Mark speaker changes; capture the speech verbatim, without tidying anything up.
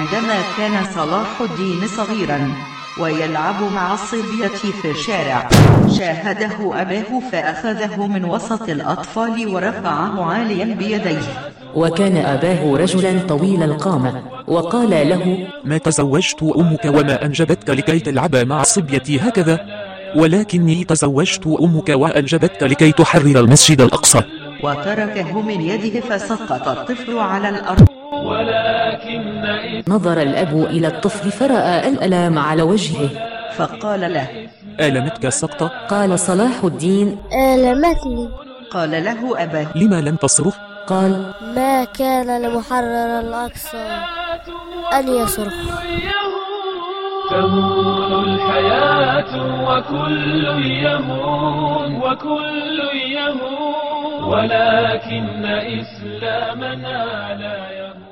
Speaker 1: عندما كان صلاح الدين صغيرا ويلعب مع الصبية في الشارع، شاهده أباه فأخذه من وسط الأطفال ورفعه عاليا بيديه.
Speaker 2: وكان أباه رجلا طويل القامة، وقال له:
Speaker 3: ما تزوجت أمك وما أنجبتك لكي تلعب مع الصبية هكذا، ولكني تزوجت أمك وأنجبتك لكي تحرر المسجد الأقصى.
Speaker 1: وتركه من يده فسقط الطفل على الأرض.
Speaker 2: نظر الأب إلى الطفل فرأى الألام على وجهه،
Speaker 1: فقال له:
Speaker 3: آلمتك السقطة؟
Speaker 2: قال صلاح الدين:
Speaker 4: آلمتني.
Speaker 1: قال له أباه:
Speaker 3: لما لم تصرخ؟
Speaker 2: قال:
Speaker 4: ما كان لمحرر الأقصى أن يصرخ.
Speaker 5: تهون الحياة وكل يهون وكل يهون، ولكن إسلامنا لا يهون.